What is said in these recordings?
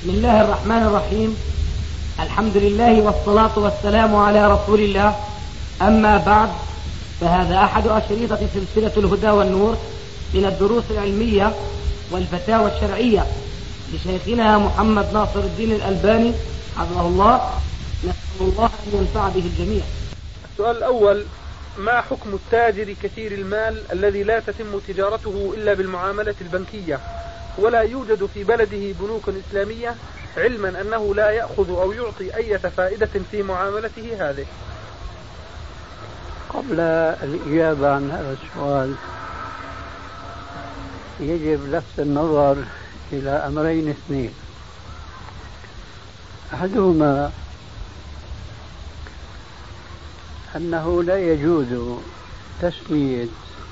بسم الله الرحمن الرحيم. الحمد لله والصلاة والسلام على رسول الله. أما بعد، فهذا أحد أشريطة سلسلة الهدى والنور من الدروس العلمية والفتاوى الشرعية لشيخنا محمد ناصر الدين الألباني حفظه الله. نسأل الله أن ينفع به الجميع. السؤال الأول: ما حكم التاجر كثير المال الذي لا تتم تجارته إلا بالمعاملة البنكية ولا يوجد في بلده بنوك إسلامية، علما أنه لا يأخذ أو يعطي أي فائدة في معاملته هذه؟ قبل الإجابة عن هذا السؤال يجب لفت النظر إلى أمرين اثنين. أحدهما أنه لا يجوز تسمية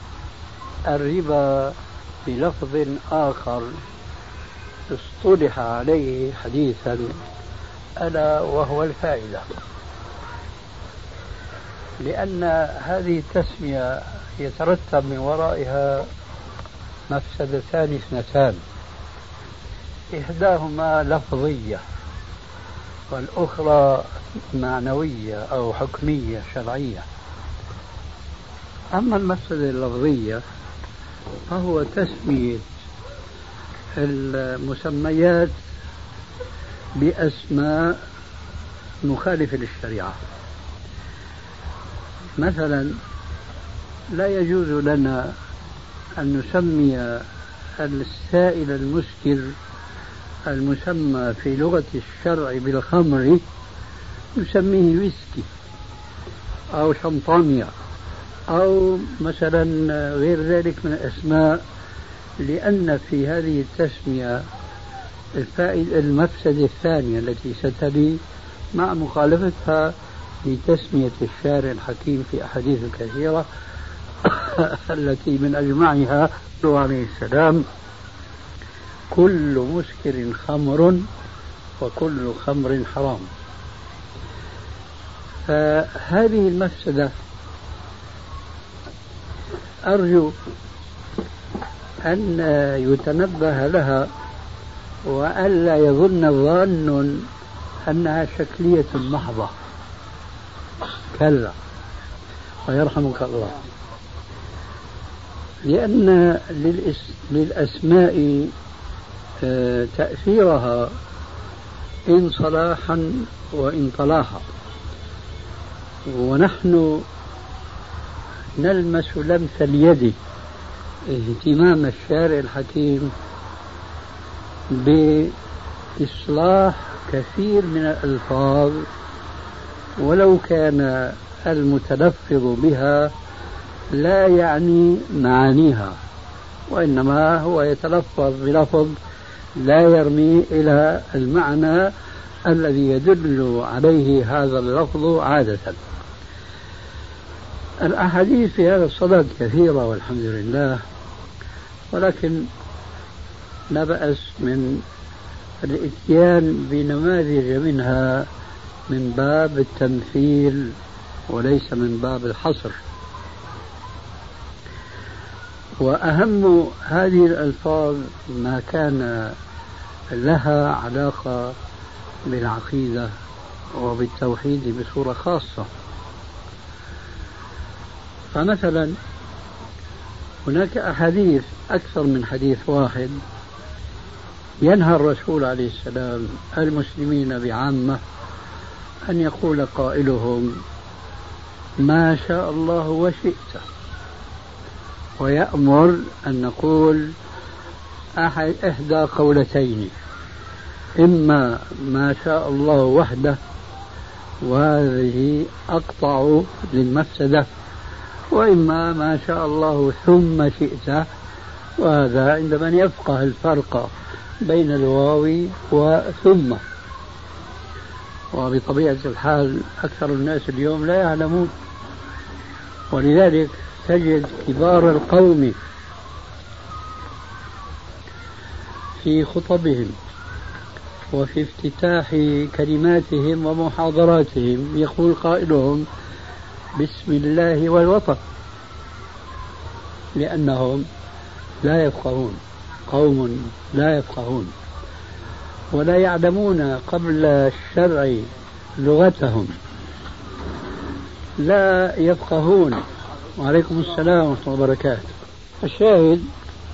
الربا بلفظ آخر اصطلح عليه حديثا، ألا وهو الفائدة، لأن هذه التسمية يترتب من ورائها مفسدتان اثنتان، إحداهما لفظية والأخرى معنوية أو حكمية شرعية. أما المفسدة اللفظية فهو تسمية المسميات بأسماء مخالفة للشريعة. مثلا لا يجوز لنا أن نسمي السائل المسكر المسمى في لغة الشرع بالخمر نسميه ويسكي أو شمطانيا أو مثلا غير ذلك من الأسماء، لأن في هذه التسمية المفسدة الثانية التي ستلي مع مخالفتها لتسمية الشارع الحكيم في أحاديث كثيرة التي من أجمعها قوله عليه السلام: كل مسكر خمر وكل خمر حرام. فهذه المفسدة أرجو أن يتنبه لها وألا يظن الظان أنها شكلية محضة، كلا ويرحمك الله، لأن للأسماء تأثيرها إن صلاحا وإن طلاحا، ونحن نلمس لمس اليد اهتمام الشارع الحكيم بإصلاح كثير من الألفاظ ولو كان المتلفظ بها لا يعني معانيها، وإنما هو يتلفظ بلفظ لا يرمي إلى المعنى الذي يدل عليه هذا اللفظ عادة. الأحاديث في هذا الصدد كثيرة والحمد لله، ولكن لا بأس من الإتيان بنماذج منها من باب التمثيل وليس من باب الحصر. وأهم هذه الألفاظ ما كان لها علاقة بالعقيدة وبالتوحيد بصورة خاصة. فمثلا هناك أحاديث أكثر من حديث واحد ينهى الرسول عليه السلام المسلمين بعامة أن يقول قائلهم ما شاء الله وشئت، ويأمر أن نقول إحدى قولتين: إما ما شاء الله وحده وهذه أقطع للمفسدة، وإما ما شاء الله ثم شئت، وهذا عند من يفقه الفرق بين الواو وثم. وبطبيعة الحال أكثر الناس اليوم لا يعلمون، ولذلك تجد كبار القوم في خطبهم وفي افتتاح كلماتهم ومحاضراتهم يقول قائلهم بسم الله والوطن، لأنهم لا يفقهون، قوم لا يفقهون. ولا يعلمون قبل الشرع لغتهم لا يفقهون. وعليكم السلام ورحمة الله وبركاته. الشاهد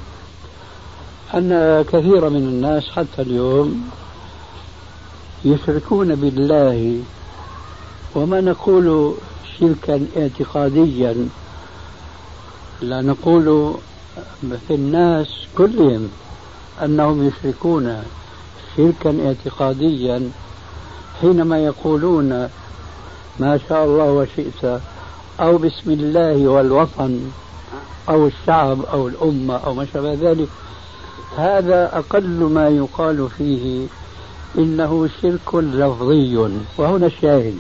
أن كثير من الناس حتى اليوم يشركون بالله، وما نقول شركا اعتقاديا، لا نقول في الناس كلهم أنهم يشركون شركا اعتقاديا حينما يقولون ما شاء الله وشئت، أو بسم الله والوطن أو الشعب أو الأمة أو ما شابه ذلك. هذا أقل ما يقال فيه إنه شرك لفظي. وهنا الشاهد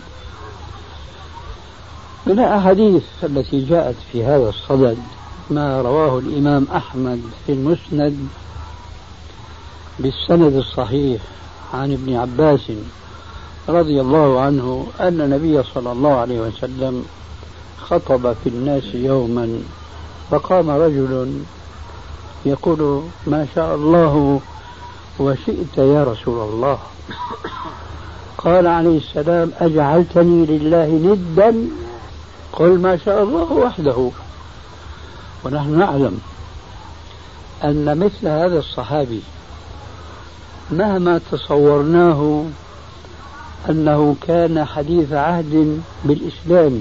من الأحاديث التي جاءت في هذا الصدد ما رواه الإمام أحمد في المسند بالسند الصحيح عن ابن عباس رضي الله عنه أن النبي صلى الله عليه وسلم خطب في الناس يوما، فقام رجل يقول ما شاء الله وشئت يا رسول الله. قال عليه السلام أجعلتني لله ندا؟ قل ما شاء الله وحده. ونحن نعلم أن مثل هذا الصحابي مهما تصورناه أنه كان حديث عهد بالإسلام،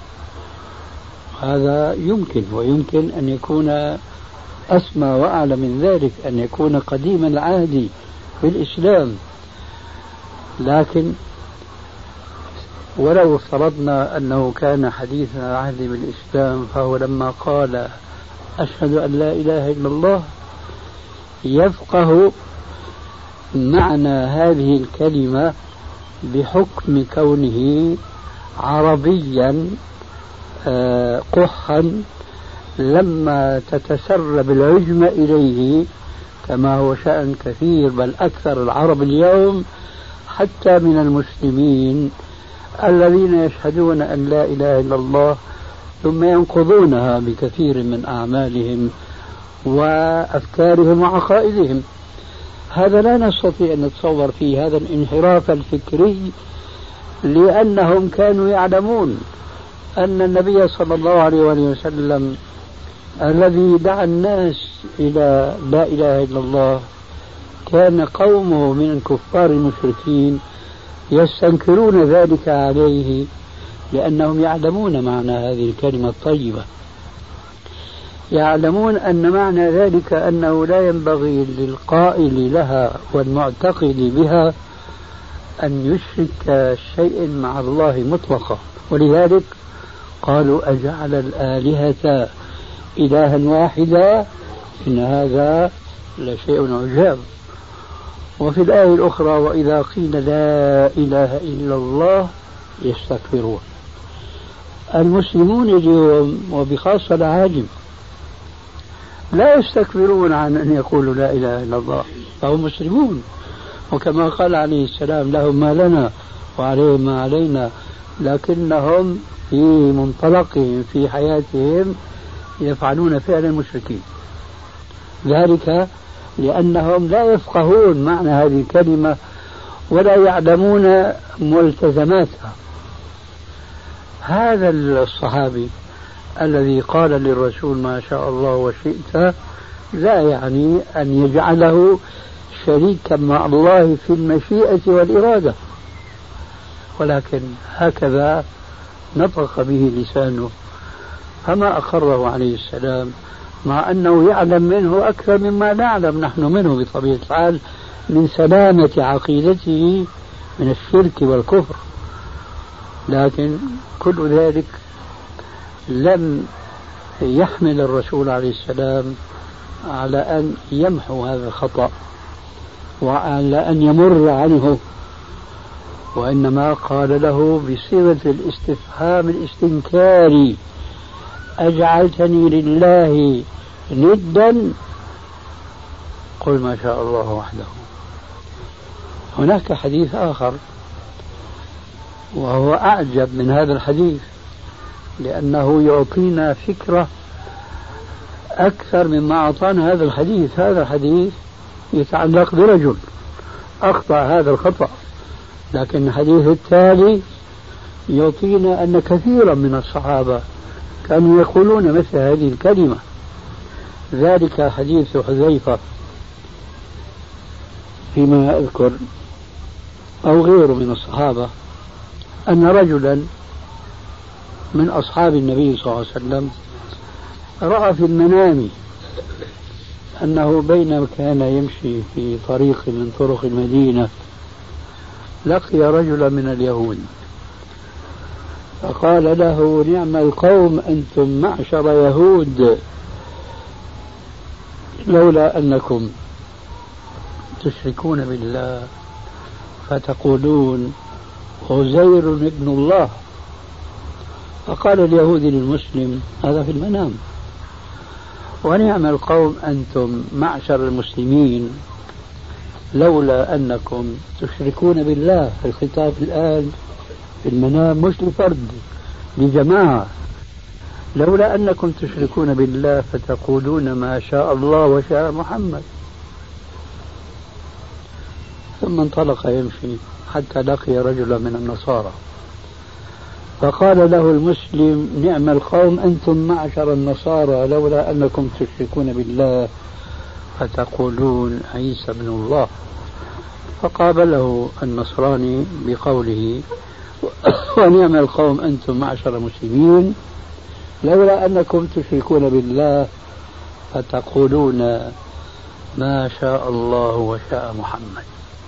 هذا يمكن، ويمكن أن يكون أسمى وأعلى من ذلك، أن يكون قديم العهد بالإسلام، لكن ولو افترضنا أنه كان حديث عهد بالإسلام، فهو لما قال أشهد أن لا إله إلا الله يفقه معنى هذه الكلمة بحكم كونه عربيا قحا لما تتسرب العجمة إليه، كما هو شأن كثير بل أكثر العرب اليوم حتى من المسلمين الذين يشهدون أن لا إله إلا الله ثم ينقضونها بكثير من أعمالهم وأفكارهم وعقائدهم. هذا لا نستطيع أن نتصور فيه هذا الانحراف الفكري، لأنهم كانوا يعلمون أن النبي صلى الله عليه وسلم الذي دعا الناس إلى لا إله إلا الله كان قومه من الكفار المشركين يستنكرون ذلك عليه، لأنهم يعلمون معنى هذه الكلمة الطيبة، يعلمون أن معنى ذلك أنه لا ينبغي للقائل لها والمعتقد بها أن يشرك شيء مع الله مطلقا. ولذلك قالوا أجعل الآلهة إلها واحدا إن هذا لشيء عجاب. وفي الآية الأخرى وإذا قيل لا إله إلا الله يستكبرون. المسلمون اليوم وبخاصة العاجم لا يستكبرون عن أن يقولوا لا إله إلا الله، فهم مسلمون، وكما قال عليه السلام لهم ما لنا وعليهم ما علينا، لكنهم في منطلقهم في حياتهم يفعلون فعل المشركين، ذلك لأنهم لا يفقهون معنى هذه الكلمة ولا يعلمون ملتزماتها. هذا الصحابي الذي قال للرسول ما شاء الله وشئت لا يعني أن يجعله شريكا مع الله في المشيئة والإرادة، ولكن هكذا نطق به لسانه، فما أقره عليه السلام مع أنه يعلم منه أكثر مما نعلم نحن منه بطبيعة الحال من سلامة عقيدته من الشرك والكفر. لكن كل ذلك لم يحمل الرسول عليه السلام على أن يمحو هذا الخطأ وعلى أن يمر عنه، وإنما قال له بصيغة الاستفهام الاستنكاري أجعلتني لله ندا؟ قل ما شاء الله وحده. هناك حديث آخر وهو أعجب من هذا الحديث، لأنه يعطينا فكرة أكثر مما أعطانا هذا الحديث. هذا الحديث يتعلق برجل أخطأ هذا الخطأ، لكن الحديث التالي يعطينا أن كثيرا من الصحابة كانوا يقولون مثل هذه الكلمة. ذلك حديث حذيفة فيما أذكر أو غيره من الصحابة أن رجلا من أصحاب النبي صلى الله عليه وسلم رأى في المنام أنه بينما كان يمشي في طريق من طرق المدينة لقي رجلا من اليهود فقال له: نعم القوم أنتم معشر يهود، لولا أنكم تشركون بالله فتقولون عزير ابن الله. فقال اليهودي للمسلم هذا في المنام: ونعم القوم أنتم معشر المسلمين لولا أنكم تشركون بالله. الخطاب الآن في المنام مش لفرد، لجماعة. لولا أنكم تشركون بالله فتقولون ما شاء الله وشاء محمد. ثم انطلق يمشي حتى لقي رجلا من النصارى فقال له المسلم: نعم القوم أنتم معشر النصارى لولا أنكم تشركون بالله فتقولون عيسى ابن الله. فقابله النصراني بقوله: ونعم القوم أنتم معشر المسلمين لولا أنكم تشركون بالله فتقولون ما شاء الله وشاء محمد.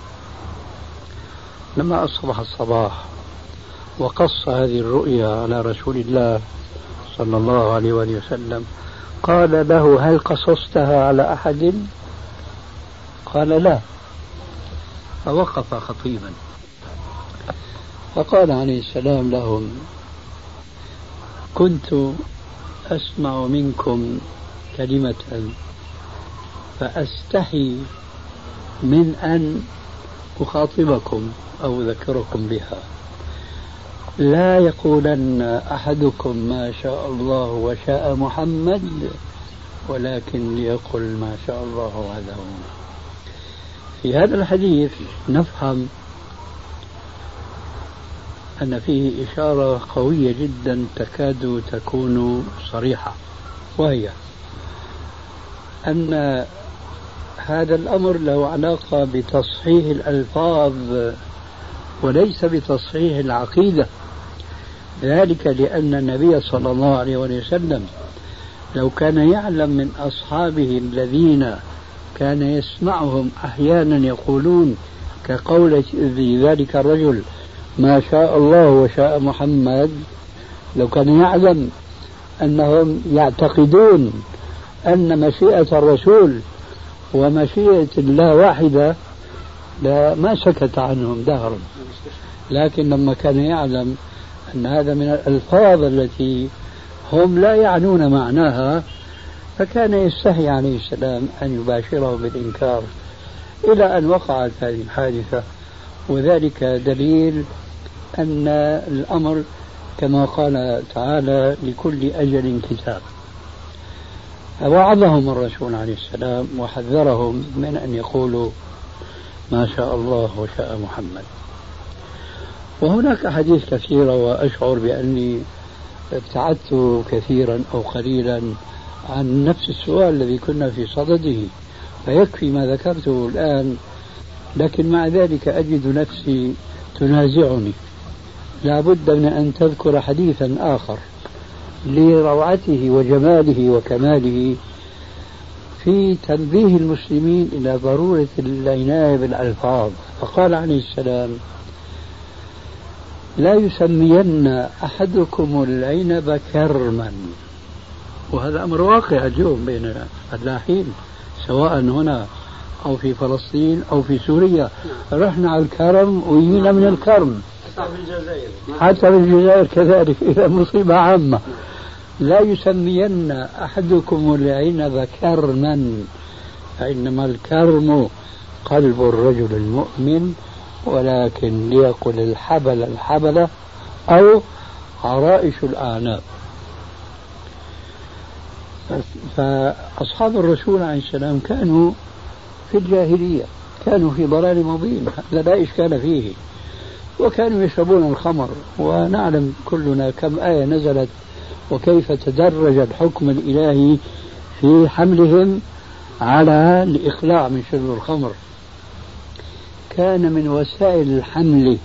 لما أصبح الصباح وقص هذه الرؤيا على رسول الله صلى الله عليه وآله وسلم قال له: هل قصصتها على أحد؟ قال: لا. فوقف خطيبا فقال عليه السلام لهم: كنت أسمع منكم كلمة فأستحي من أن أخاطبكم أو أذكركم بها. لا يقولن أحدكم ما شاء الله وشاء محمد، ولكن ليقل ما شاء الله وحده. في هذا الحديث نفهم أن فيه إشارة قوية جدا تكاد تكون صريحة، وهي أن هذا الأمر له علاقة بتصحيح الألفاظ وليس بتصحيح العقيدة. ذلك لأن النبي صلى الله عليه وسلم لو كان يعلم من أصحابه الذين كان يسمعهم أحيانا يقولون كقول ذلك الرجل ما شاء الله وشاء محمد، لو كان يعلم أنهم يعتقدون أن مشيئة الرسول ومشيئة الله واحدة ما سكت عنهم دهرا. لكن لما كان يعلم أن هذا من الألفاظ التي هم لا يعنون معناها فكان يستحي عليه السلام أن يباشره بالإنكار، إلى أن وقعت هذه الحادثة. وذلك دليل أن الأمر كما قال تعالى: لكل أجل كتاب. وعظهم الرسول عليه السلام وحذرهم من أن يقولوا ما شاء الله وشاء محمد. وهناك أحاديث كثيرة، وأشعر بأني ابتعدت كثيرا أو قليلا عن نفس السؤال الذي كنا في صدده، فيكفي ما ذكرته الآن. لكن مع ذلك أجد نفسي تنازعني، لا بد من أن تذكر حديثا آخر لروعته وجماله وكماله في تنبيه المسلمين إلى ضرورة العناية بالألفاظ. فقال عليه السلام: لا يسمين أحدكم العنب كرما. وهذا أمر واقع اليوم بين الفلاحين سواء هنا أو في فلسطين أو في سوريا. رحنا على الكرم ويجينا من الكرم، حتى في الجزائر كذلك، إذا مصيبة عامة. لا يسمين أحدكم العنب كرما، فإنما الكرم قلب الرجل المؤمن، ولكن ليقل الحبل الحبلة أو عرائش الأعناق. فأصحاب الرسول عليه السلام كانوا في الجاهلية كانوا في ضلال مبين، هذا لا إشكال فيه. وكانوا يشربون الخمر، ونعلم كلنا كم آية نزلت وكيف تدرج الحكم الإلهي في حملهم على الإخلاع من شرب الخمر. كان من وسائل الحمل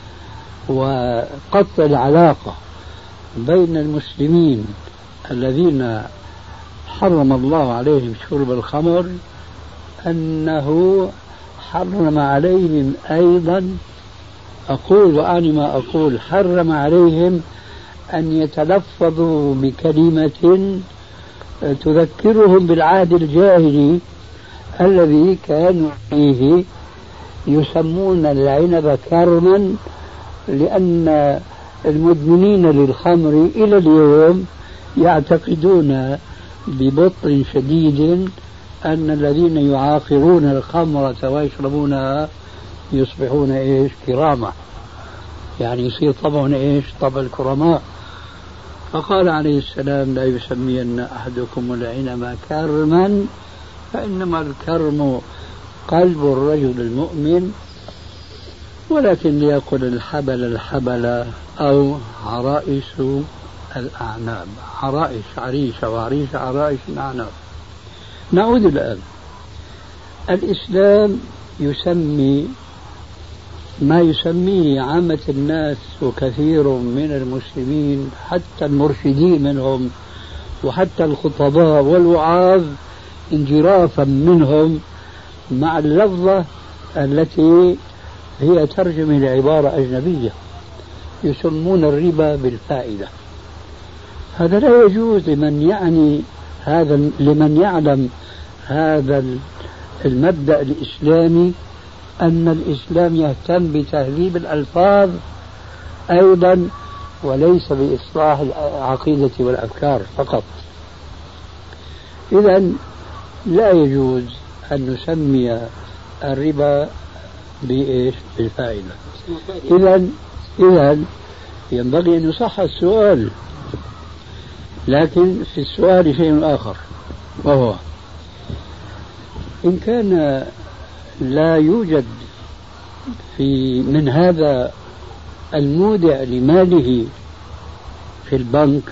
وقطع العلاقة بين المسلمين الذين حرم الله عليهم شرب الخمر أنه حرم عليهم أيضا، أقول وأعني ما أقول، حرم عليهم أن يتلفظوا بكلمة تذكرهم بالعهد الجاهلي الذي كانوا فيه يسمون العنب كرما، لأن المدمنين للخمر إلى اليوم يعتقدون ببطء شديد أن الذين يعاقرون الخمرة ويشربونها يصبحون إيش؟ كرامة، يعني يصير طبعهم إيش؟ طبع الكرماء. فقال عليه السلام: لا يسمين أحدكم العنب كرما، فإنما الكرم قلب الرجل المؤمن، ولكن ليقل الحبل الحبل أو عرائس الأعناب، عرائس عريشة وعريشة عرائس الأعناب. نعود الآن. الإسلام يسمي ما يسميه عامة الناس وكثير من المسلمين حتى المرشدين منهم وحتى الخطباء والوعاظ انجرافا منهم مع اللفظة التي هي ترجمة لعبارة أجنبية، يسمون الربا بالفائدة. هذا لا يجوز لمن يعلم هذا المبدأ الإسلامي، أن الإسلام يهتم بتهذيب الألفاظ أيضا وليس بإصلاح العقيدة والأفكار فقط. إذن لا يجوز أن نسمي الربا بإيش؟ بالفائدة. إذن ينبغي أن يصح السؤال، لكن في السؤال شيء آخر، وهو إن كان لا يوجد من هذا المودع لماله في البنك،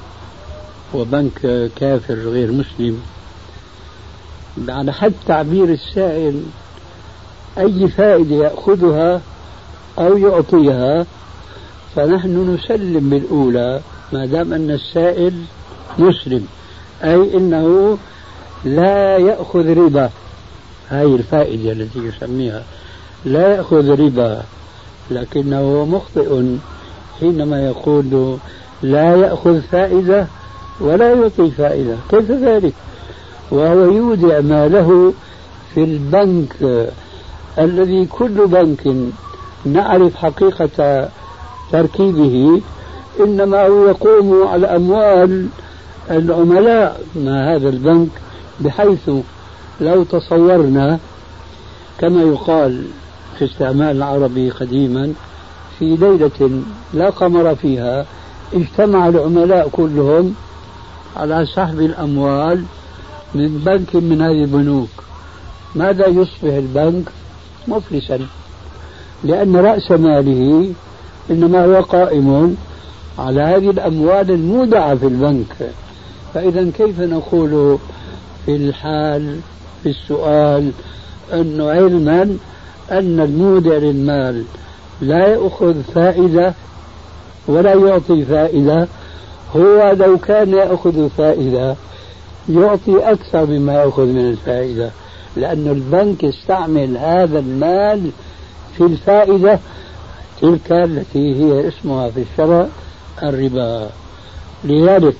وبنك كافر غير مسلم، على حد تعبير السائل أي فائدة يأخذها أو يعطيها، فنحن نسلم بالأولى ما دام أن السائل مسلم، أي إنه لا يأخذ ربا. هاي الفائدة التي يسميها لا يأخذ ربا، لكنه مخطئ حينما يقول لا يأخذ فائدة ولا يعطي فائدة. كيف ذلك وهو يودع ماله في البنك الذي كل بنك نعرف حقيقة تركيبه، إنما هو يقوم على أموال العملاء مع هذا البنك، بحيث لو تصورنا كما يقال في استعمال العربي قديما في ليلة لا قمر فيها اجتمع العملاء كلهم على سحب الأموال من بنك من هذه البنوك، ماذا يصبح البنك؟ مفلسا، لأن رأس ماله إنما هو قائم على هذه الأموال المودعة في البنك. فإذا كيف نقول في السؤال أنه علما أن المودع للمال لا يأخذ فائدة ولا يعطي فائدة، هو لو كان يأخذ فائدة يعطي أكثر مما يأخذ من الفائدة، لأن البنك استعمل هذا المال في الفائدة تلك التي هي اسمها في الشرع الربا. لذلك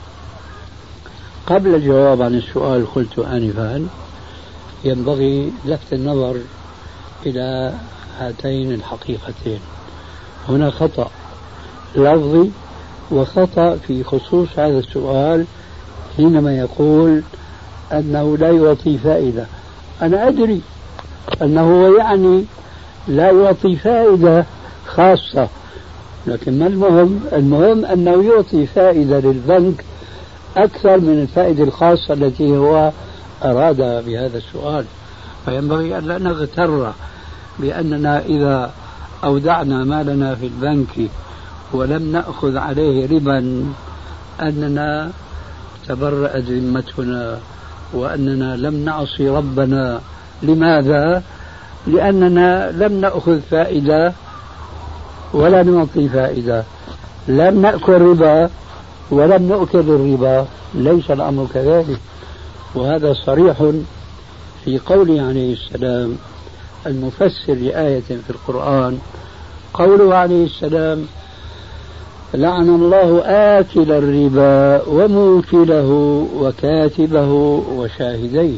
قبل الجواب عن السؤال قلت آنفا ينبغي لفت النظر إلى هاتين الحقيقتين. هنا خطأ لفظي وخطأ في خصوص هذا السؤال حينما يقول أنه لا يعطي فائدة. أنا أدري أنه يعني لا يعطي فائدة خاصة، لكن ما المهم أنه يعطي فائدة للبنك أكثر من الفائدة الخاصة التي هو أراد بهذا السؤال. فينبغي أن لا نغتر بأننا إذا أودعنا مالنا في البنك ولم نأخذ عليه ربا أننا تبرأت ذمتنا وأننا لم نعصي ربنا. لماذا؟ لأننا لم نأخذ فائدة ولا نعطي فائدة، لم نأكل ربا ولم نؤكل الربا، ليس الأمر كذلك. وهذا صريح في قوله عليه السلام المفسر لآية في القرآن، قوله عليه السلام: لعن الله آكل الربا وموكله وكاتبه وشاهديه.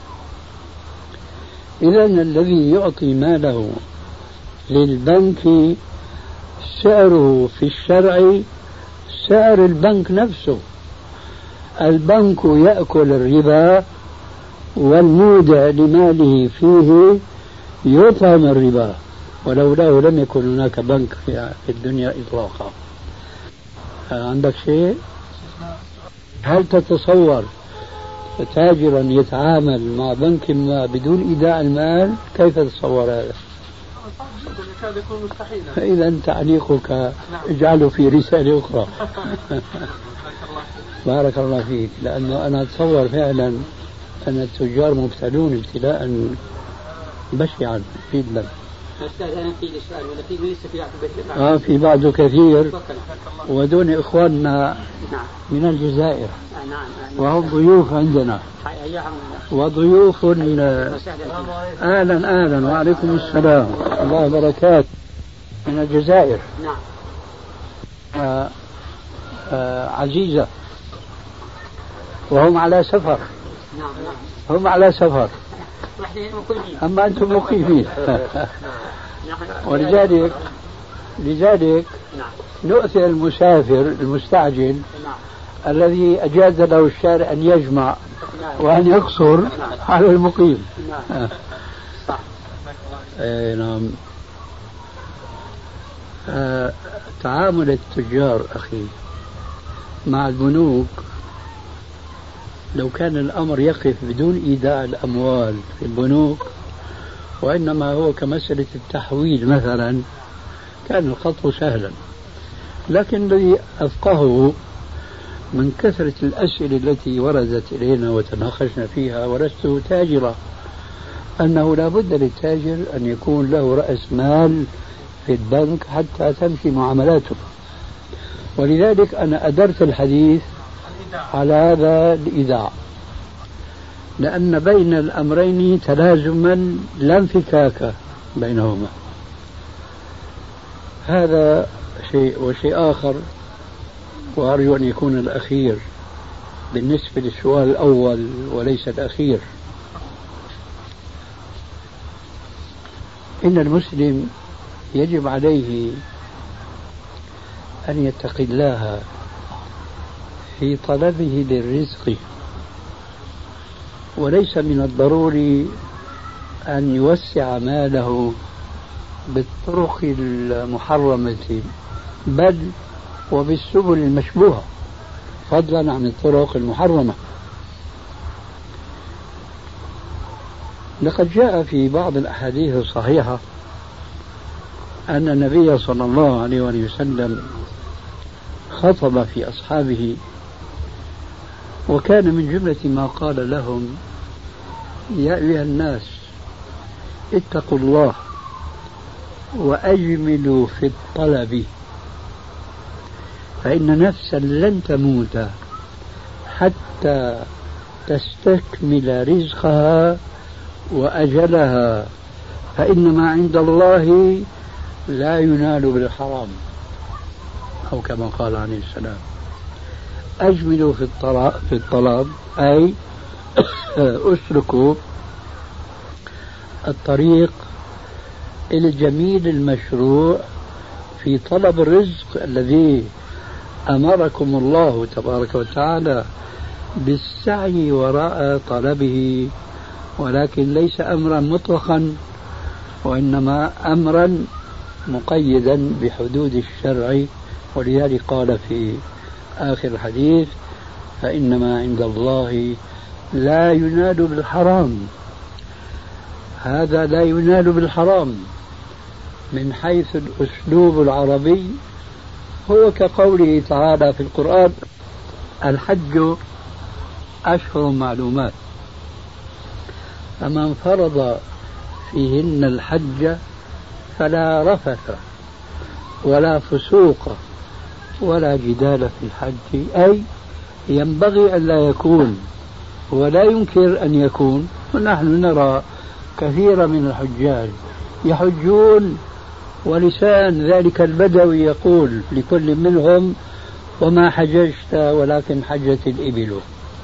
إذن الذي يعطي ماله للبنك سعره في الشرع سعر البنك نفسه. البنك يأكل الربا والمودع لماله فيه يطعم الربا، ولولاه لم يكن هناك بنك في الدنيا إطلاقا. عندك شيء؟ هل تتصور تاجرا يتعامل مع بنك ما بدون إيداع المال؟ كيف تتصور هذا؟ إذا تعليقك اجعله في رسالة أخرى. بارك الله فيك، لأنه أنا أتصور فعلا أن التجار مبتلون ابتلاء بشعا جدا. أستاذ في السؤال ولا في لسه في بعضه كثير، ودون إخواننا من الجزائر وهم ضيوف عندنا وضيوف. أهلا وعليكم السلام الله وبركاته من الجزائر. عزيزة وهم على سفر. هم على سفر أما أنتم مقيمين. ولذلك نؤثر المسافر المستعجل الذي أجاز له الشارع أن يجمع وأن يقصر على المقيم. نعم. تعامل التجار أخي مع البنوك لو كان الأمر يقف بدون إيداع الأموال في البنوك وإنما هو كمسألة التحويل مثلا كان الخط سهلا، لكن الذي أفقهه من كثرة الأسئلة التي وردت إلينا وتناقشنا فيها، ولست تاجرا، أنه لا بد للتاجر أن يكون له رأس مال في البنك حتى تمشي معاملاته. ولذلك أنا أدرت الحديث على هذا الإيداع، لأن بين الأمرين تلازما لا انفكاك بينهما. هذا شيء. وشيء آخر وأرجو أن يكون الأخير بالنسبة للسؤال الأول وليس الأخير، إن المسلم يجب عليه أن يتقي الله في طلبه للرزق، وليس من الضروري أن يوسع ماله بالطرق المحرمة بل وبالسبل المشبوهة فضلا عن الطرق المحرمة. لقد جاء في بعض الأحاديث الصحيحة أن النبي صلى الله عليه وسلم خطب في أصحابه، وكان من جملة ما قال لهم: يا أيها الناس اتقوا الله وأجملوا في الطلب، فإن نفسا لن تموت حتى تستكمل رزقها وأجلها، فإن ما عند الله لا ينال بالحرام، أو كما قال عليه السلام. أجملوا في الطلب أي أسلكوا الطريق الجميل المشروع في طلب الرزق الذي أمركم الله تبارك وتعالى بالسعي وراء طلبه، ولكن ليس أمرا مطلقا وإنما أمرا مقيدا بحدود الشرع. ولذلك قال في آخر الحديث: فإنما عند الله لا ينال بالحرام. هذا لا ينال بالحرام من حيث الأسلوب العربي، هو كقوله تعالى في القرآن: الحج أشهر معلومات، فمن فرض فيهن الحج فلا رفث ولا فسوق ولا جدال في الحج، أي ينبغي أن لا يكون ولا ينكر أن يكون. ونحن نرى كثير من الحجاج يحجون ولسان ذلك البدوي يقول لكل منهم: وما حججت ولكن حجت الإبل.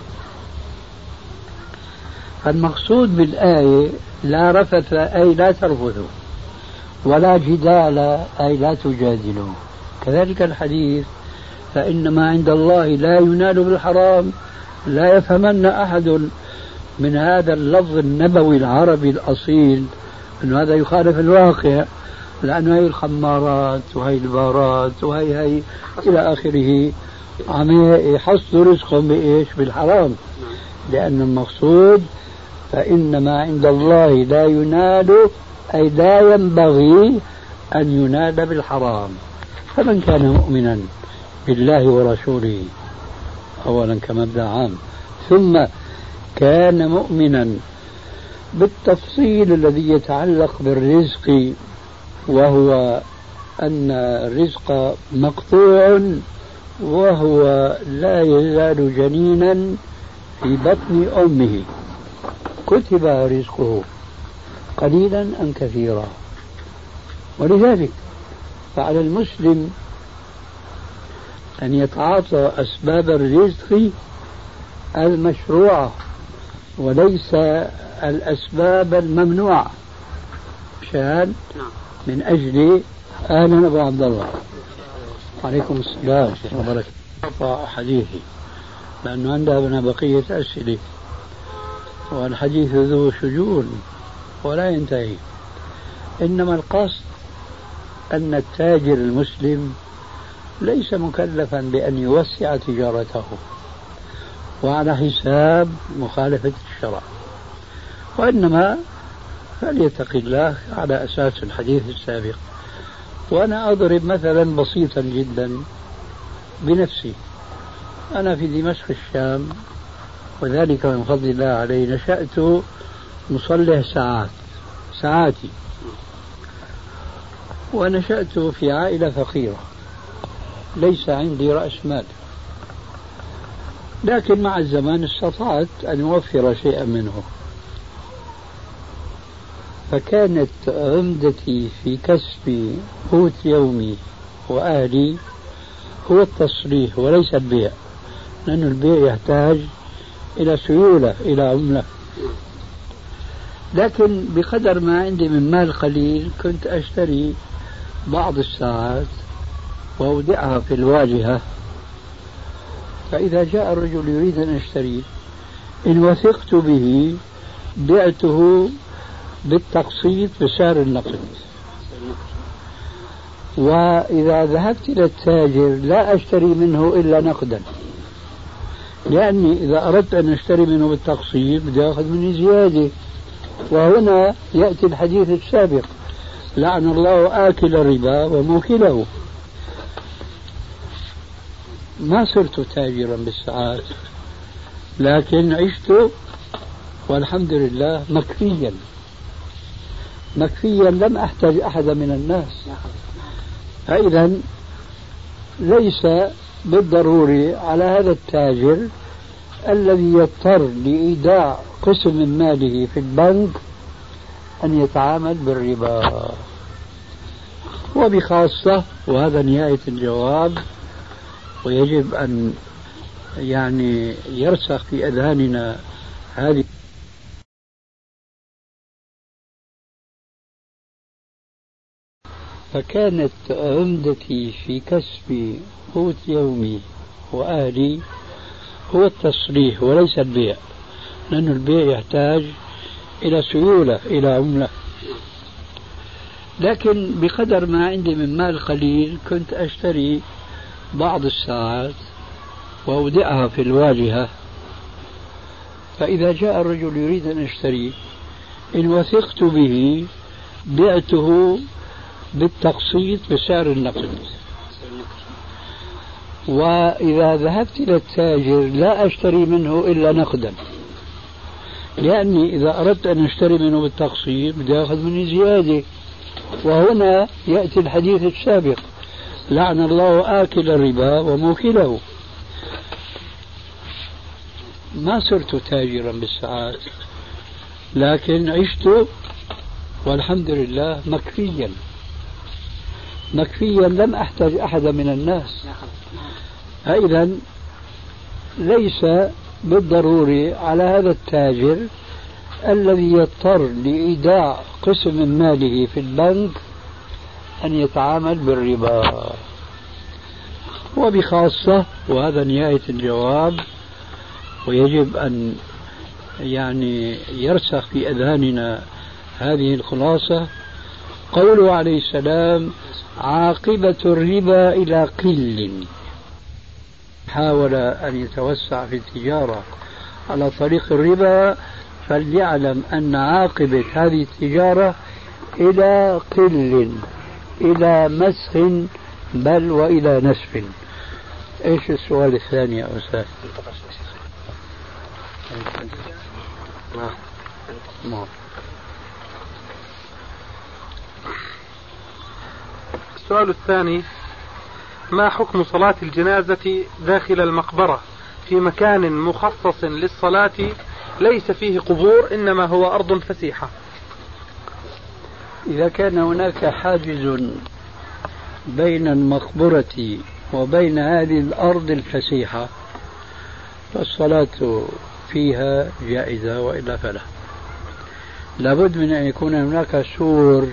فالمقصود بالآية لا رفث أي لا ترفثوا، ولا جدال أي لا تجادلوا. كذلك الحديث: فإنما عند الله لا ينال بالحرام، لا يفهمن أحد من هذا اللفظ النبوي العربي الأصيل أن هذا يخالف الواقع، لأن هي الخمارات وهي البارات وهي إلى آخره عم يحصلوا رزقهم بإيش؟ بالحرام. لأن المقصود فإنما عند الله لا ينال أي لا ينبغي أن ينال بالحرام. فمن كان مؤمنا بالله ورسوله أولا كمبدأ عام، ثم كان مؤمنا بالتفصيل الذي يتعلق بالرزق، وهو أن الرزق مقطوع وهو لا يزال جنينا في بطن أمه، كتب رزقه قليلا أم كثيرا. ولذلك فعلى المسلم أن يتعاطى أسباب الرزق المشروعة وليس الأسباب الممنوعة، مشان من أجل أهلا أبو عبد الله عليكم السلام وبركاته حديثي، لأنه عندنا بقية أسئلة والحديث ذو شجون ولا ينتهي. إنما القصد أن التاجر المسلم ليس مكلفا بأن يوسع تجارته وعلى حساب مخالفة الشرع، وإنما فليتق الله على أساس الحديث السابق. وأنا أضرب مثلا بسيطا جدا بنفسي. أنا في دمشق الشام، وذلك من فضل الله علي، نشأت مصلح ساعاتي، ونشأت في عائلة فقيرة ليس عندي رأس مال، لكن مع الزمان استطعت أن أوفر شيئا منه. فكانت عمدتي في كسب قوت يومي وأهلي هو التصليح وليس البيع، لأن البيع يحتاج إلى سيولة، إلى عملة. لكن بقدر ما عندي من مال قليل كنت أشتري بعض الساعات وأودعها في الواجهة، فإذا جاء الرجل يريد أن يشتريه إن وثقت به بعته بالتقسيط بسعر النقد، وإذا ذهبت إلى التاجر لا أشتري منه إلا نقدا، لأني إذا أردت أن أشتري منه بالتقسيط بدي أخذ مني زيادة. وهنا يأتي الحديث السابق: لعن الله آكل الربا وموكله. ما صرت تاجرا بالساعات، لكن عشت والحمد لله مكفيا لم أحتاج أحد من الناس. فإذا ليس بالضروري على هذا التاجر الذي يضطر لإيداع قسم من ماله في البنك أن يتعامل بالربا. وبخاصة، وهذا نهاية الجواب، ويجب أن يرسخ في أذهاننا هذه. فكانت عمدتي في كسب قوت يومي وأهلي هو التصليح وليس البيع، لأن البيع يحتاج إلى سيولة، إلى عملة. لكن بقدر ما عندي من مال قليل كنت أشتري بعض الساعات وأودعها في الواجهة، فإذا جاء الرجل يريد أن يشتريه إن وثقت به بعته بالتقسيط بسعر النقد، وإذا ذهبت إلى التاجر لا أشتري منه إلا نقدا، لأني إذا أردت أن أشتري منه بالتقسيط بدي أخذ مني زيادة. وهنا يأتي الحديث السابق: لعن الله آكل الربا وموكله. ما صرت تاجرا بالساعات، لكن عشت والحمد لله مكفيا لم أحتاج أحدا من الناس. إذا ليس بالضروري على هذا التاجر الذي يضطر لإيداع قسم من ماله في البنك أن يتعامل بالربا. وبخاصة، وهذا نهاية الجواب ويجب أن يرسخ في أذهاننا هذه الخلاصة، قوله عليه السلام: عاقبة الربا إلى قل. حاول أن يتوسع في التجارة على طريق الربا، فليعلم أن عاقبة هذه التجارة إلى قل، إلى مسخ، بل وإلى نسف. إيش السؤال الثاني يا أستاذ؟ السؤال الثاني: ما حكم صلاة الجنازة داخل المقبرة في مكان مخصص للصلاة ليس فيه قبور إنما هو أرض فسيحة؟ إذا كان هناك حاجز بين المقبرة وبين هذه الأرض الفسيحة فالصلاة فيها جائزة، وإلا فلا. لابد من أن يكون هناك سور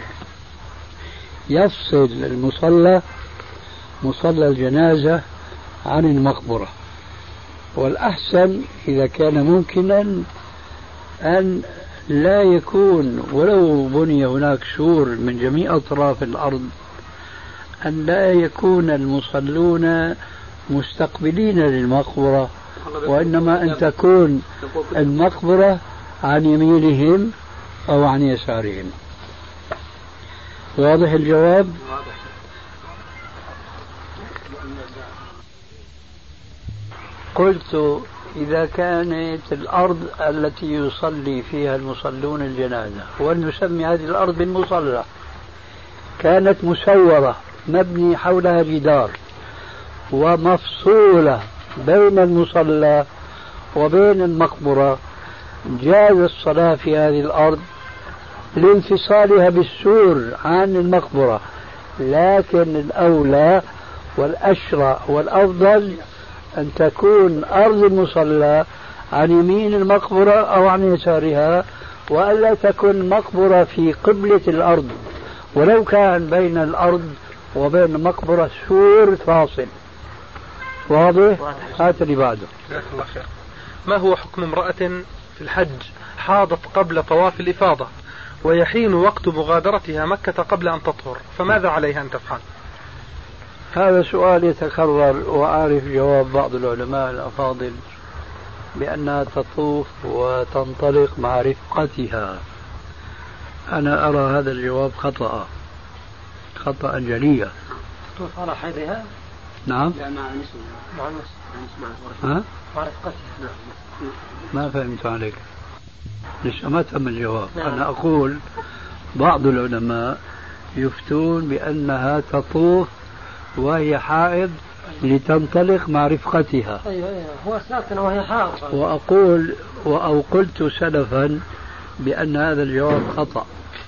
يفصل مصلى الجنازة عن المقبرة، والأحسن إذا كان ممكنا أن لا يكون، ولو بني هناك سور من جميع أطراف الأرض، أن لا يكون المصلون مستقبلين للمقبرة، وإنما أن تكون المقبرة عن يمينهم أو عن يسارهم. واضح الجواب؟ قلت: إذا كانت الأرض التي يصلي فيها المصلون الجنازة، ولنسمي هذه الأرض بالمصلى، كانت مسورة مبني حولها جدار ومفصولة بين المصلى وبين المقبرة، جاز الصلاة في هذه الأرض لانفصالها بالسور عن المقبرة، لكن الأولى والأشرع والأفضل أن تكون أرض المصلى عن يمين المقبرة أو عن يسارها، وألا تكون مقبرة في قبلة الأرض، ولو كان بين الأرض وبين المقبرة سور فاصل. واضح؟ هات اللي بعده. الله خير. ما هو حكم امرأة في الحج حاضت قبل طواف الإفاضة ويحين وقت مغادرتها مكة قبل أن تطهر، فماذا عليها أن تفعل؟ هذا سؤال يتكرر، وأعرف جواب بعض العلماء الأفاضل بأنها تطوف وتنطلق مع رفقتها. أنا أرى هذا الجواب خطأ جليا. تطوف على حيضها؟ نعم. مع رفقتها. ما فهمت عليك، لسه ما تم الجواب. أنا أقول بعض العلماء يفتون بأنها تطوف وهي حائض لتنطلق مع رفقتها. أيوة هو ساكن وهي حائض. قلت سلفا بأن هذا الجواب خطأ.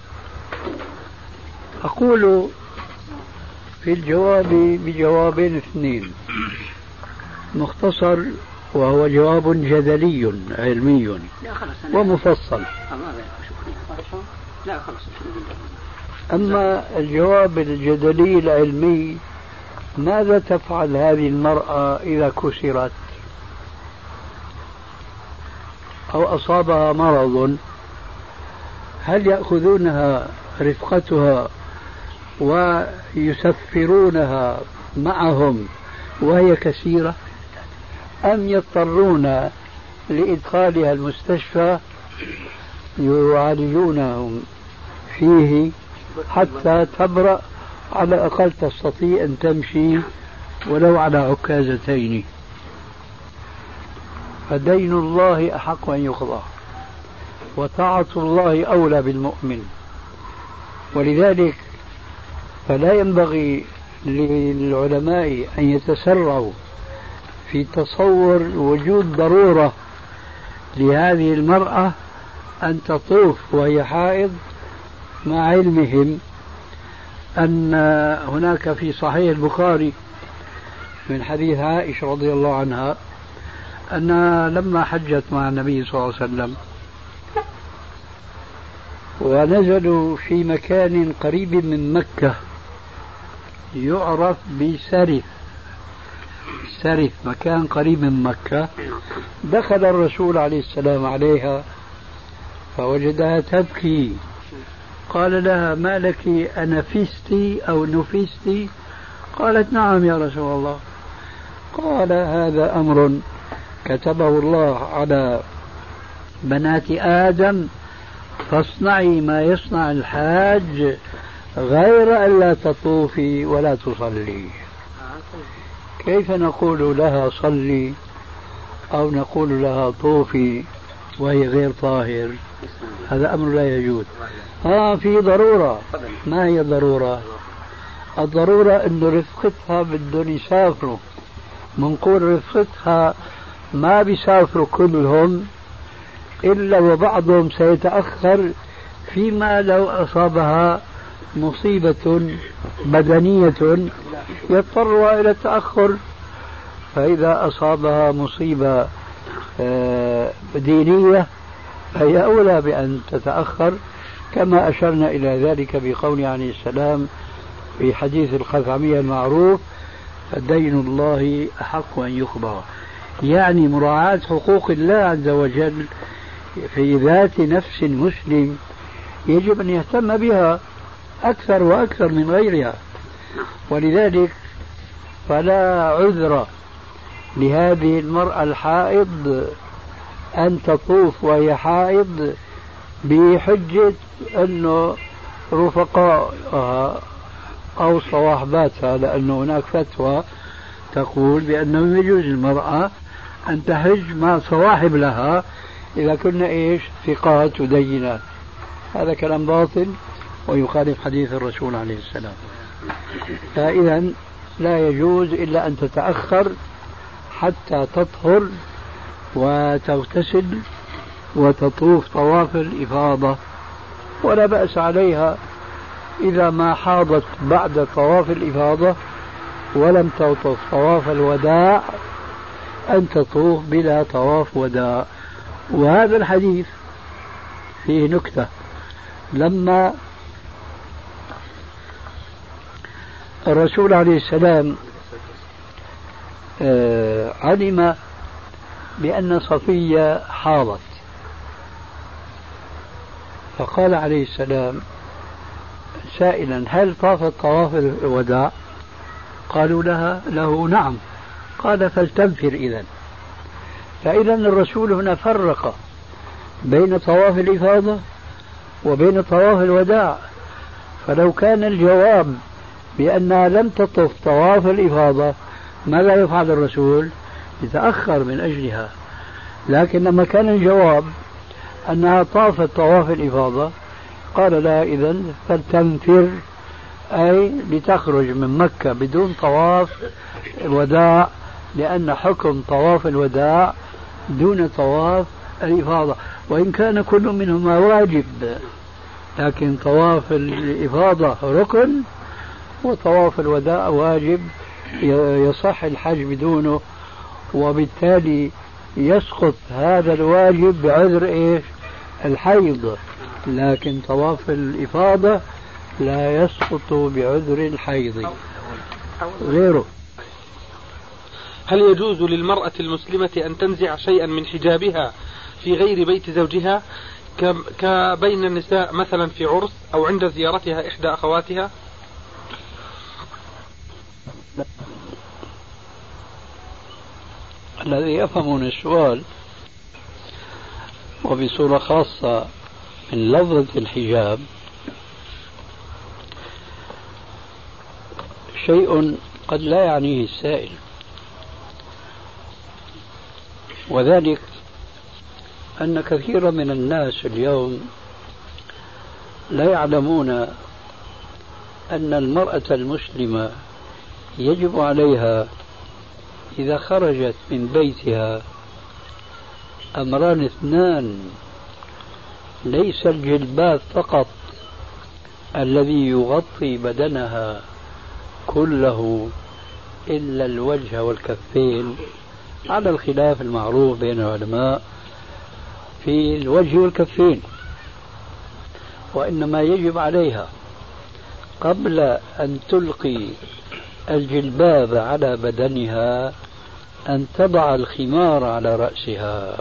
أقول في الجواب بجوابين اثنين: مختصر وهو جواب جدلي علمي ومفصل، أما الجواب الجدلي العلمي: ماذا تفعل هذه المرأة إذا كسرت أو أصابها مرض؟ هل يأخذونها رفقتها ويسفرونها معهم وهي كسيرة، أم يضطرون لإدخالها المستشفى يعالجونهم فيه حتى تبرأ، على الأقل تستطيع أن تمشي ولو على عكازتين. فدين الله أحق أن يقضى، وطاعة الله أولى بالمؤمن. ولذلك فلا ينبغي للعلماء أن يتسرعوا في تصور وجود ضرورة لهذه المرأة أن تطوف وهي حائض، مع علمهم أن هناك في صحيح البخاري من حديث عائشة رضي الله عنها أنها لما حجت مع النبي صلى الله عليه وسلم ونزلوا في مكان قريب من مكة يعرف بسرف، مكان قريب من مكة، دخل الرسول عليه السلام عليها فوجدها تبكي، قال لها: ما لك، أنفستي أو نفستي؟ قالت: نعم يا رسول الله. قال: هذا أمر كتبه الله على بنات آدم، فاصنعي ما يصنع الحاج غير أن لا تطوفي ولا تصلي. كيف نقول لها صلي أو نقول لها طوفي وهي غير طاهر؟ هذا أمر لا يجوز. في ضرورة. ما هي الضرورة؟ الضرورة أن رفقتها بدهم يسافروا، منقول رفقتها ما بيسافروا كلهم إلا وبعضهم سيتأخر، فيما لو أصابها مصيبة بدنية يضطر إلى التأخر، فإذا أصابها مصيبة دينية فهي أولى بأن تتأخر، كما أشرنا إلى ذلك بقول عليه السلام في حديث الخثعمية المعروف: فدين الله أحق أن يقضى. يعني مراعاة حقوق الله عز وجل في ذات نفس المسلم يجب أن يهتم بها أكثر وأكثر من غيرها. ولذلك فلا عذر لهذه المرأة الحائض أن تطوف وهي حائض بحجة أنه رفقاءها أو صواحباتها، لأنه هناك فتوى تقول بأنه يجوز المرأة أن تحج مع صواحب لها إذا كنا ثقات ودينات. هذا كلام باطل ويخالف حديث الرسول عليه السلام. فإذا لا يجوز إلا أن تتأخر حتى تطهر وتغتسل وتطوف طواف الإفاضة، ولا بأس عليها إذا ما حاضت بعد طواف الإفاضة ولم تطوف طواف الوداع أن تطوف بلا طواف وداع. وهذا الحديث فيه نكتة: لما الرسول عليه السلام علم بأن صفية حاضت، فقال عليه السلام سائلا: هل طافت طواف الوداع؟ قالوا له نعم. قال: فلتنفر إذن. فإذا الرسول هنا فرق بين طواف الإفاضة وبين طواف الوداع. فلو كان الجواب بأنها لم تطف طواف الإفاضة ماذا يفعل الرسول؟ يتأخر من أجلها. لكن لما كان الجواب أنها طافت طواف الإفاضة قال لها: إذن فلتنفر، أي لتخرج من مكة بدون طواف الوداع، لأن حكم طواف الوداع دون طواف الإفاضة، وإن كان كل منهما واجب، لكن طواف الإفاضة ركن وطواف الوداع واجب يصح الحج بدونه، وبالتالي يسقط هذا الواجب بعذر الحيض، لكن طواف الإفاضة لا يسقط بعذر الحيض غيره. هل يجوز للمرأة المسلمة أن تنزع شيئا من حجابها في غير بيت زوجها كبين النساء مثلا في عرس أو عند زيارتها إحدى أخواتها؟ الذي يفهم من السؤال وبصورة خاصة من لفظة الحجاب شيء قد لا يعنيه السائل، وذلك أن كثيرا من الناس اليوم لا يعلمون أن المرأة المسلمة يجب عليها إذا خرجت من بيتها أمران اثنان: ليس الجلباب فقط الذي يغطي بدنها كله إلا الوجه والكفين، على الخلاف المعروف بين العلماء في الوجه والكفين، وإنما يجب عليها قبل أن تلقي الجلباب على بدنها أن تضع الخمار على رأسها،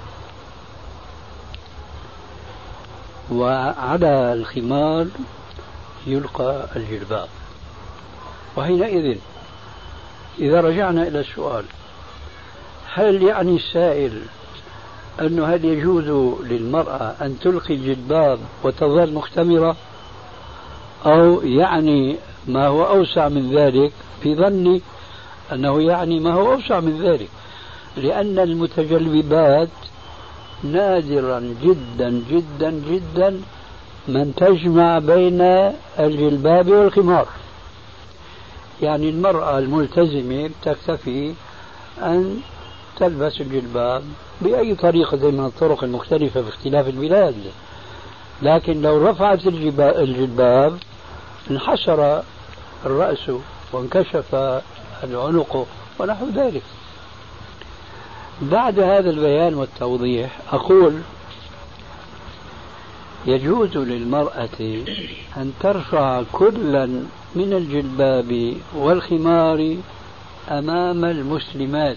وعلى الخمار يلقى الجلباب. وحينئذ إذا رجعنا إلى السؤال، هل يعني السائل أنه هل يجوز للمرأة أن تلقي الجلباب وتظل مختمرة، أو يعني ما هو أوسع من ذلك؟ في ظني أنه يعني ما هو أوسع من ذلك، لأن المتجلبات نادرا جدا جدا جدا من تجمع بين الجلباب والخمار. يعني المرأة الملتزمة تكتفي أن تلبس الجلباب بأي طريقة من الطرق المختلفة في اختلاف البلاد، لكن لو رفعت الجلباب انحسر الرأس وانكشف العنق ونحو ذلك. بعد هذا البيان والتوضيح أقول: يجوز للمرأة أن ترفع كلا من الجلباب والخمار أمام المسلمات،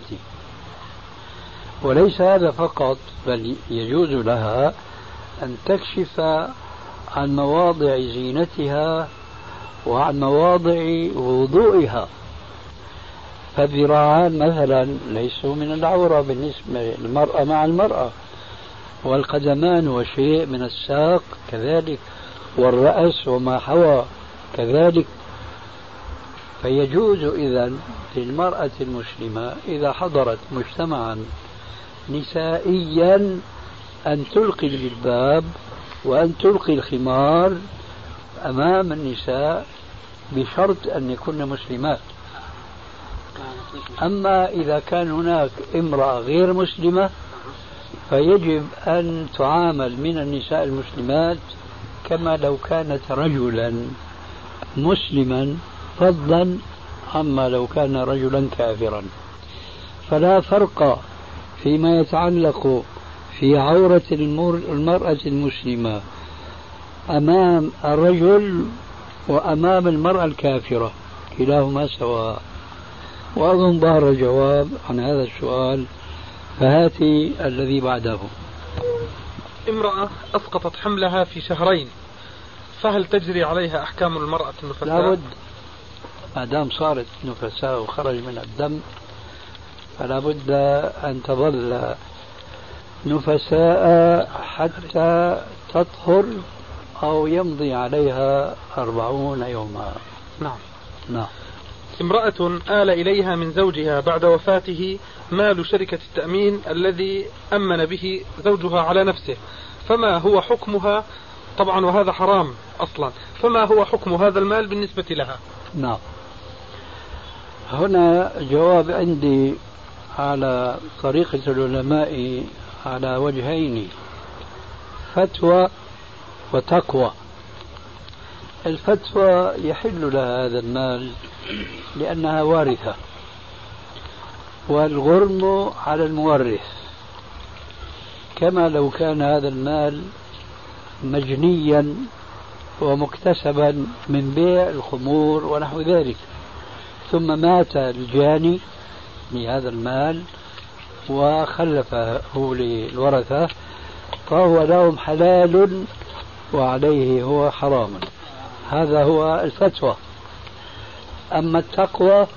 وليس هذا فقط، بل يجوز لها أن تكشف عن مواضع زينتها وعن مواضع وضوئها. فالذراعان مثلا ليسوا من العورة بالنسبة للمرأة مع المرأة، والقدمان وشيء من الساق كذلك، والرأس وما حوى كذلك. فيجوز إذن للمرأة المسلمة إذا حضرت مجتمعا نسائيا أن تلقي الجلباب وأن تلقي الخمار أمام النساء بشرط أن يكون مسلمات. أما إذا كان هناك امرأة غير مسلمة فيجب أن تعامل من النساء المسلمات كما لو كانت رجلا مسلما، فضلا عما لو كان رجلا كافرا. فلا فرق فيما يتعلق في عورة المرأة المسلمة أمام الرجل وأمام المرأة الكافرة، كلاهما سواء. وأظن ظهر الجواب عن هذا السؤال، فهاتي الذي بعده. امرأة أسقطت حملها في شهرين، فهل تجري عليها أحكام المرأة النفساء؟ لابد، ما دام صارت نفساء وخرج من الدم فلا بد أن تظل نفساء حتى تطهر أو يمضي عليها 40 يوما. نعم. امرأة آل إليها من زوجها بعد وفاته مال شركة التأمين الذي أمن به زوجها على نفسه، فما هو حكمها؟ طبعا وهذا حرام أصلا، فما هو حكم هذا المال بالنسبة لها؟ نعم، هنا جواب عندي على طريقة العلماء على وجهين: فتوى وتقوى. الفتوى يحل لها هذا المال لأنها وارثة، والغرم على المورث، كما لو كان هذا المال مجنيا ومكتسبا من بيع الخمور ونحو ذلك، ثم مات الجاني لهذا المال وخلفه للورثة، فهو لهم حلال وعليه هو حرام. هذا هو الفتوى. أما التقوى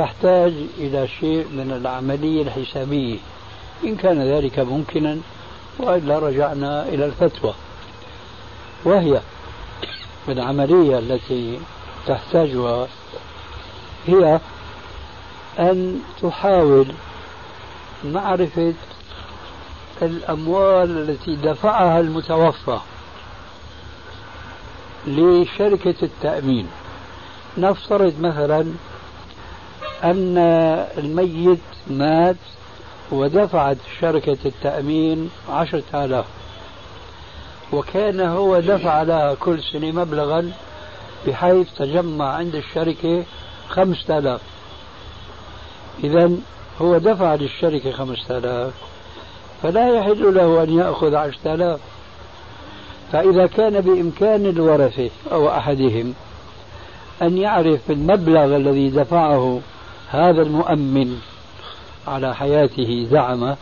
فتحتاج إلى شيء من العملية الحسابية، إن كان ذلك ممكنا وإلا رجعنا إلى الفتوى، وهي العملية التي تحتاجها هي أن تحاول معرفة الأموال التي دفعها المتوفى لشركة التأمين. نفترض مثلا أن الميت مات ودفعت شركة التأمين 10,000، وكان هو دفع لها كل سنة مبلغا بحيث تجمع عند الشركة 5,000. إذن هو دفع للشركة 5,000 فلا يحل له أن يأخذ 10,000. فإذا كان بإمكان الورثة أو أحدهم أن يعرف المبلغ الذي دفعه هذا المؤمن على حياته زعمه،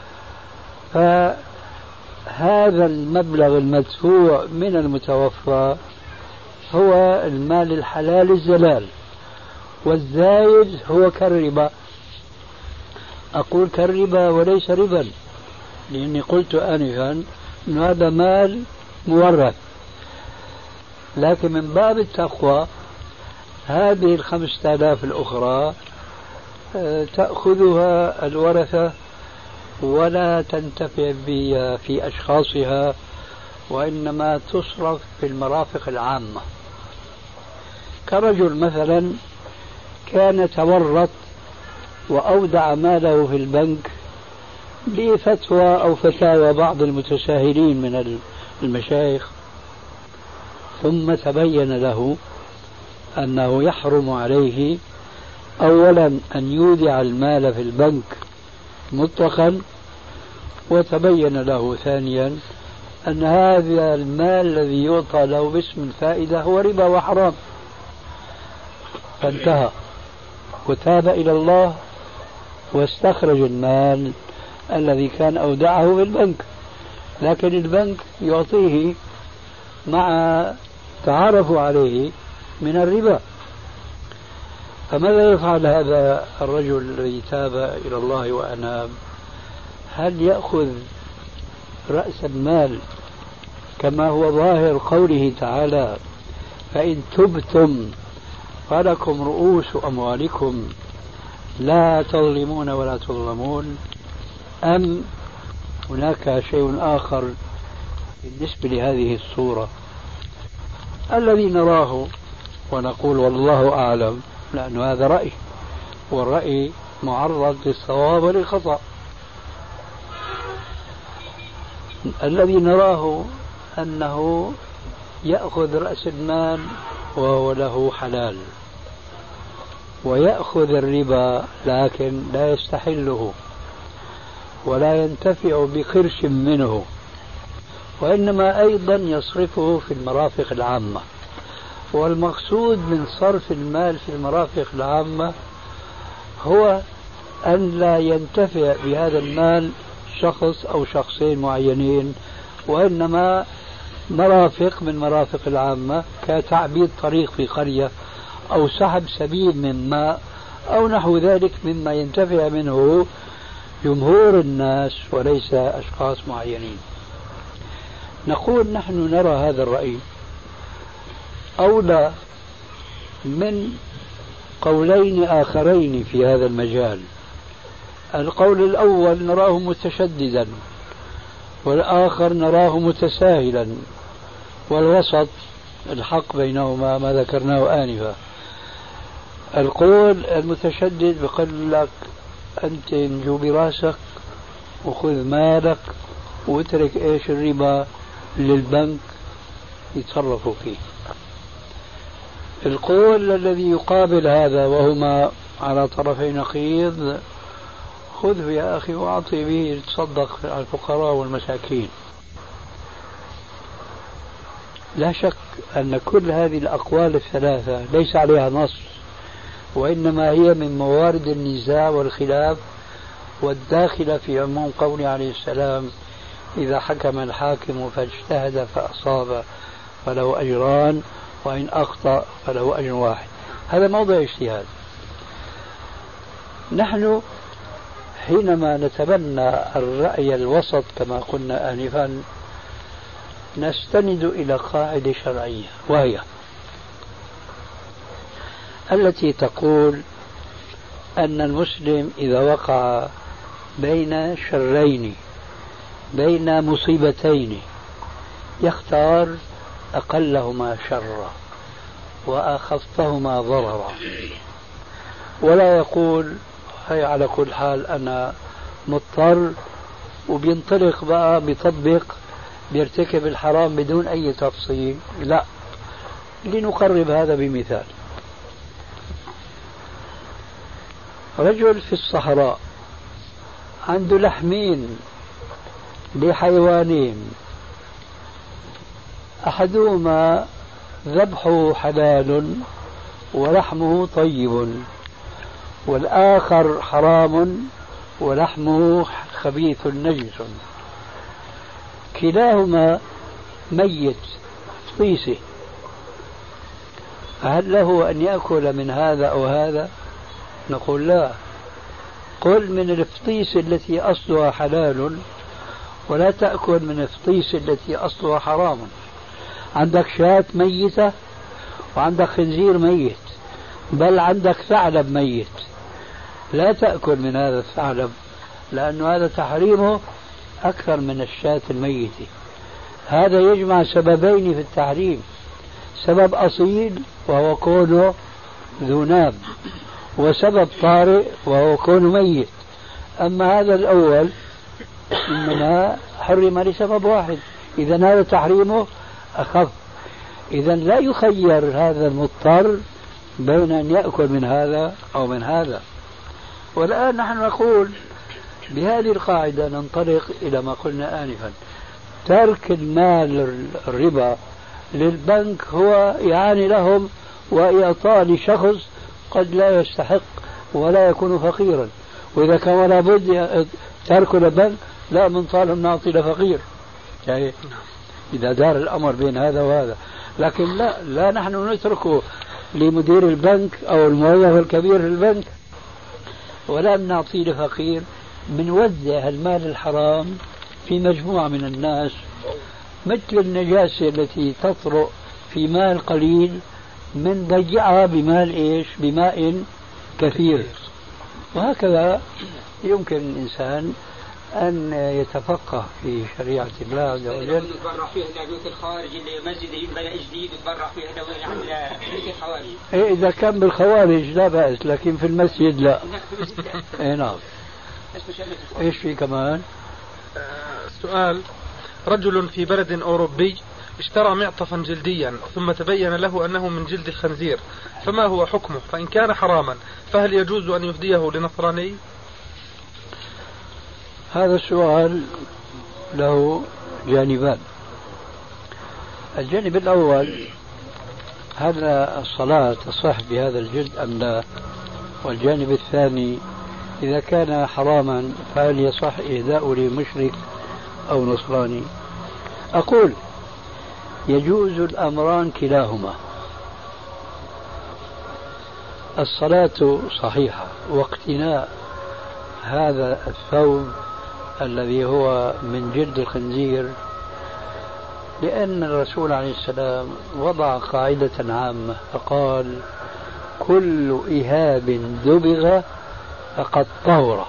فهذا المبلغ المدفوع من المتوفى هو المال الحلال الزلال، والزايد هو كالربا. أقول كالربا وليس ربا، لأني قلت آنفا أن هذا مال مورث، لكن من باب التقوى هذه 5,000 الأخرى تأخذها الورثة ولا تنتفع بها في أشخاصها، وإنما تصرف في المرافق العامة. كرجل مثلا كان تورط وأودع ماله في البنك بفتوى أو فتاوى بعض المتساهلين من المشايخ، ثم تبين له أنه يحرم عليه أولا أن يودع المال في البنك مطلقا، وتبين له ثانيا أن هذا المال الذي يعطى له باسم الفائدة هو ربا وحرام، فانتهى وتاب إلى الله واستخرج المال الذي كان أودعه في البنك، لكن البنك يعطيه مع تعرفوا عليه من الربا. فماذا يفعل هذا الرجل الذي تاب إلى الله وأناب؟ هل يأخذ رأس المال كما هو ظاهر قوله تعالى فإن تبتم فلكم رؤوس أموالكم لا تظلمون ولا تظلمون، أم هناك شيء آخر بالنسبة لهذه الصورة؟ الذي نراه ونقول والله أعلم، لأن هذا رأي، والرأي معرض للصواب وللخطأ. الذي نراه أنه يأخذ رأس المال وهو له حلال، ويأخذ الربا لكن لا يستحله ولا ينتفع بقرش منه، وإنما أيضا يصرفه في المرافق العامة. والمقصود من صرف المال في المرافق العامة هو أن لا ينتفع بهذا المال شخص أو شخصين معينين، وإنما مرافق من مرافق العامة كتعبيد طريق في قرية أو سحب سبيل من ماء أو نحو ذلك مما ينتفع منه جمهور الناس وليس أشخاص معينين. نقول نحن نرى هذا الرأي أولى من قولين آخرين في هذا المجال. القول الأول نراه متشددا، والآخر نراه متساهلا، والوسط الحق بينهما ما ذكرناه آنفا. القول المتشدد بيقول لك أنت انجو براسك وخذ مالك واترك إيش الربا للبنك يتصرفوا فيه. القول الذي يقابل هذا وهما على طرفي نقيض خذه يا أخي وأعطي به تصدق على الفقراء والمساكين. لا شك أن كل هذه الأقوال الثلاثة ليس عليها نص، وإنما هي من موارد النزاع والخلاف والداخلة في عموم قوله عليه السلام إذا حكم الحاكم فاجتهد فأصاب فله أجران وإن أخطأ فله أجر واحد. هذا موضع اجتهاد. نحن حينما نتبنى الرأي الوسط كما قلنا آنفا نستند إلى قاعدة شرعية، وهي التي تقول أن المسلم إذا وقع بين شرين، بين مصيبتين، يختار أقلهما شرا وأخفهما ضررا، ولا يقول هي على كل حال أنا مضطر، وبينطلق بقى بيطبق بيرتكب الحرام بدون أي تفصيل. لا، لنقرب هذا بمثال. رجل في الصحراء عنده لحمين لحيوانين، أحدهما ذبحه حلال ولحمه طيب، والآخر حرام ولحمه خبيث نجس، كلاهما ميت طيسه، هل له أن يأكل من هذا أو هذا؟ نقول لا، قل من الفطيس التي أصلها حلال ولا تأكل من الفطيس التي أصلها حرام. عندك شاة ميتة وعندك خنزير ميت، بل عندك ثعلب ميت، لا تأكل من هذا الثعلب لأن هذا تحريمه أكثر من الشاة الميتة. هذا يجمع سببين في التحريم، سبب أصيل وهو كونه ذو ناب، وسبب طارئ وهو كونه ميت. أما هذا الأول إنما حرم لسبب واحد، إذا هذا تحريمه أخف. إذا لا يخير هذا المضطر بين أن يأكل من هذا أو من هذا. والآن نحن نقول بهذه القاعدة ننطلق إلى ما قلنا آنفا، ترك المال الربا للبنك هو يعاني لهم وإعطاء لشخص قد لا يستحق ولا يكون فقيرا، وإذا كان لابد ترك البنك لا من طالب نعطي لفقير، يعني إذا دار الأمر بين هذا وهذا. لكن لا نحن نتركه لمدير البنك أو الموظف الكبير في البنك ولا بنعطيه لفقير، بنوزع المال الحرام في مجموعة من الناس مثل النجاسة التي تطرق في مال قليل من ضيعها بمال إيش؟ بماء كثير. وهكذا يمكن الإنسان أن يتفقه في شريعة الله عز وجل. يتبرع فيها بيوت الخوارج اللي مسجد يبنى جديد يتبرع فيها عند بيوت الخوارج. إيه إذا كان بالخوارج لا بأس، لكن في المسجد لا. إيه نعم. إيش في كمان؟ سؤال: رجل في بلد أوروبي اشترى معطفا جلديا ثم تبين له أنه من جلد الخنزير، فما هو حكمه؟ فإن كان حراما فهل يجوز أن يهديه لنصراني؟ هذا السؤال له جانبان. الجانب الأول، هل الصلاة تصح بهذا الجلد أم لا؟ والجانب الثاني، إذا كان حراما فهل يصح إهداؤه لمشرك أو نصراني؟ أقول يجوز الأمران كلاهما. الصلاة صحيحة، واقتناء هذا الثوب الذي هو من جلد الخنزير، لأن الرسول عليه السلام وضع قاعدة عامة فقال: كل إهاب دبغ فقد طهر،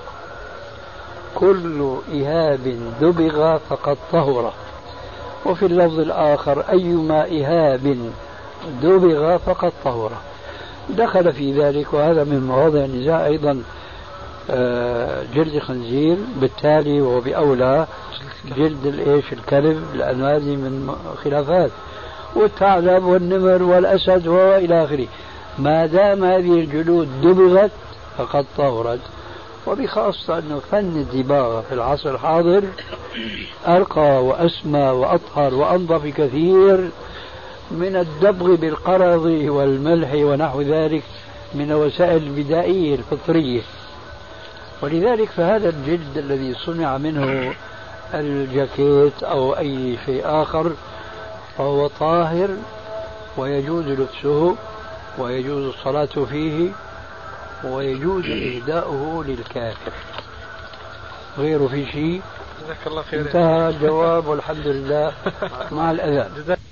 كل إهاب دبغ فقد طهر. وفي اللفظ الآخر: أيما إهاب دبغ فقد طهر. دخل في ذلك، وهذا من مواضع النزاع أيضا، جلد الخنزير، بالتالي وهو بأولى جلد الكلب، لأن هذه من خلافات، والثعلب والنمر والأسد وإلى آخره. ما دام هذه الجلود دبغت فقد طهرت. وبخاصة أنه فن الدباغة في العصر الحاضر أرقى وأسمى وأطهر وأنظف كثير من الدبغ بالقرض والملح ونحو ذلك من الوسائل البدائية الفطرية. ولذلك فهذا الجلد الذي صنع منه الجاكيت أو أي شيء آخر فهو طاهر ويجوز لبسه ويجوز الصلاة فيه ويجوز إهداؤه للكافر. غيره في شيء؟ جزاك الله خير. انتهى الجواب والحمد لله مع الأذان.